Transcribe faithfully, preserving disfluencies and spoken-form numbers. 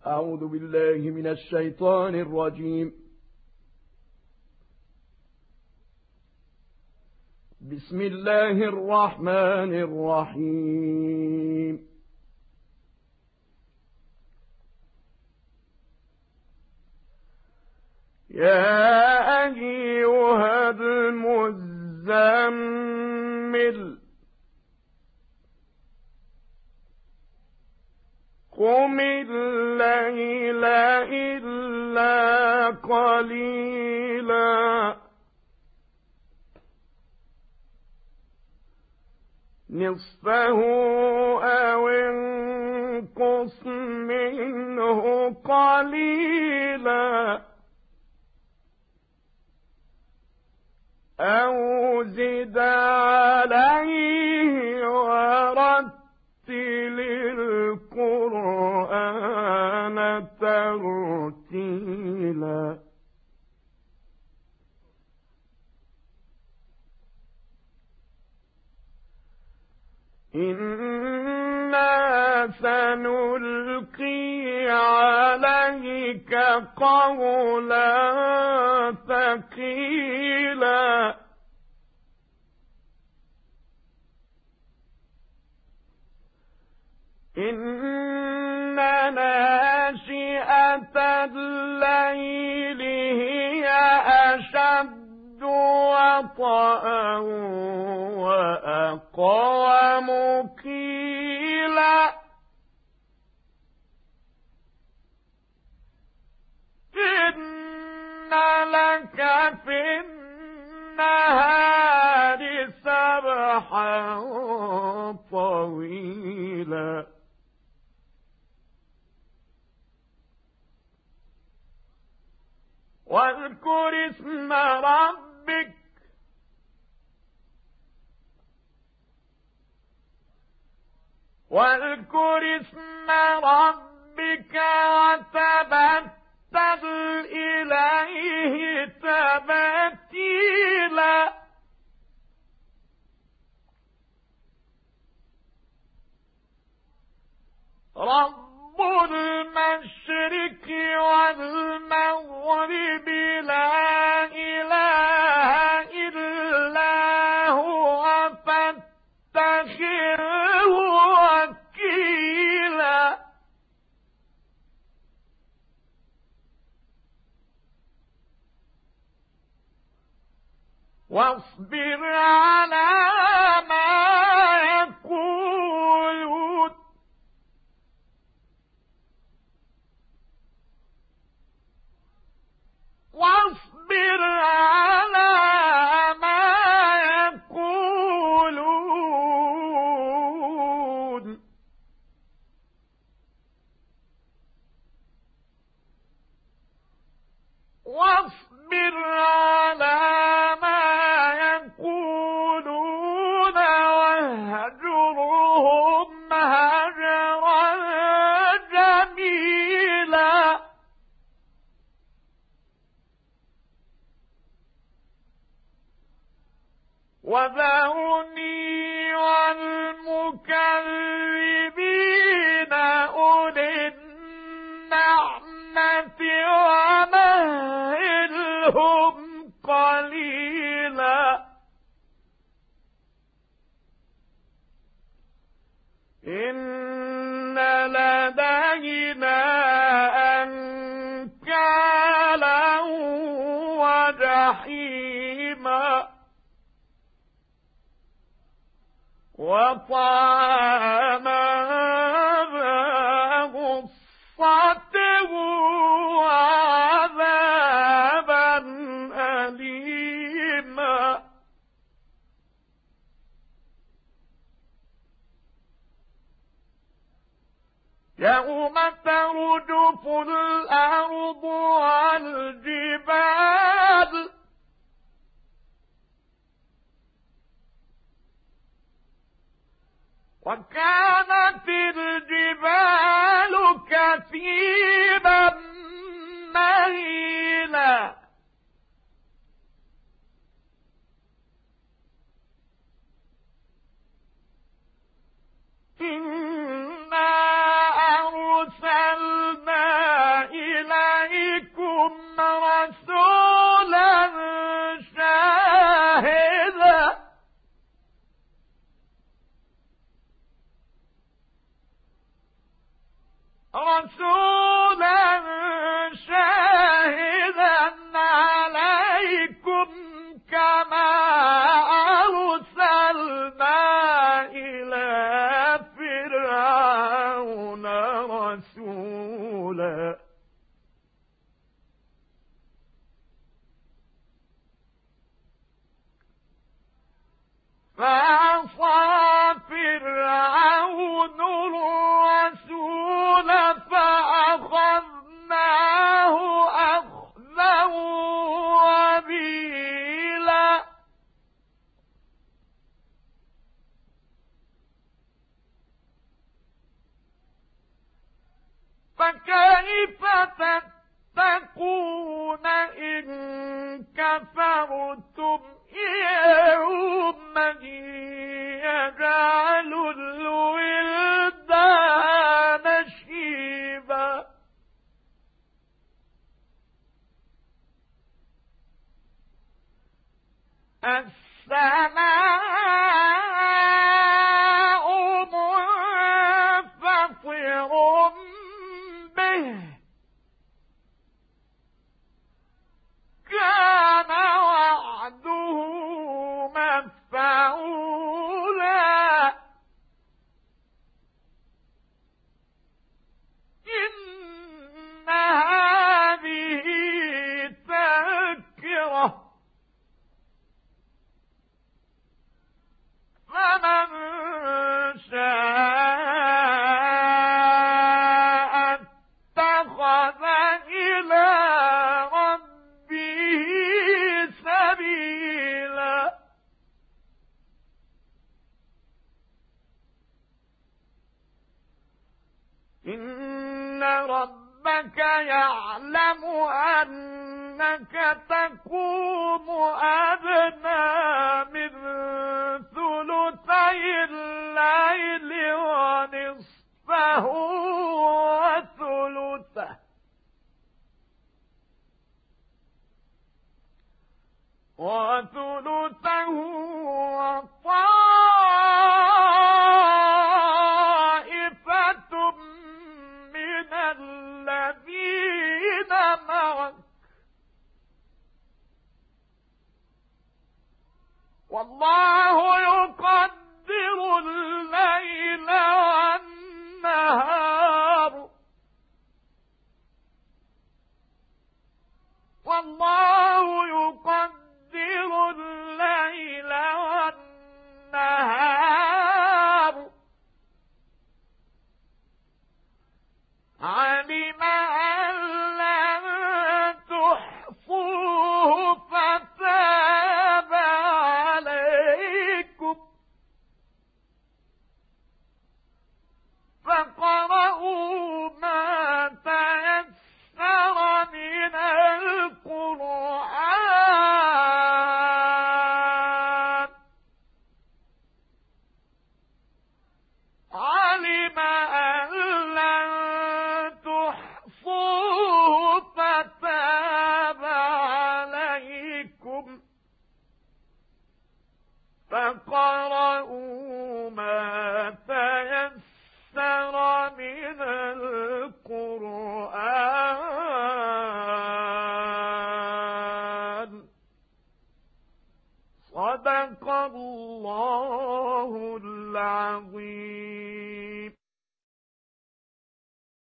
أعوذ بالله من الشيطان الرجيم. بسم الله الرحمن الرحيم. يا أيها المزمل قم الليل إلا قليلا نصفه أو انقص منه قليلا أو زد عليه ورتل القرآن ترتيلا إنا سنلقي عليك قولا ثقيلا إن ناشئة الليل هي أشد وطئا وأقوم قيلا إن لك في النهار سبحا طويلا واذكر اسم ربك واذكر اسم ربك وتبتل إليه تبتيلا رب المشرق والمغرب لا إله إلا هو فاتخذه وكيلا واصبر على ما يقولون واصبر على ما يقولون واصبر على ما يقولون واهجرهم هجرا جميلا وذرني والمكذبين أولي النعمة ومهلهم قليلا إن لدينا أنكالا وجحيما وطعاما ذا غصة وعذابا أليما يوم ترجف الأرض والجبال وكانت الجبال كثيبا مهيلا إنا أرسلنا رسولا شاهدا عليكم كما أرسلنا إلى فرعون رسولا فعصى فرعون الرسول فأخذناه أخذا وبيلا فكيف تتقون إن كفرتم يوما يجعل الولدان شيبا السماء منفطر به كان وعده مفعولا إن هذه تذكرة فمن شاء اتخذ إلى ربه سبيلا إن ربك يعلم أنك تقوم أدنى من ثلثي الليل ونصفه وثلثه وثلثه وطائفة من الذين معك والله يقدر الليل والنهار والله يقدر الليل والنهار علم أن لن تحصوه فتاب عليكم فاقرؤوا ما تيسر من القرآن علم أن لن تحصوه فتاب عليكم فاقرؤوا ما تيسر من القرآن صدق الله العظيم.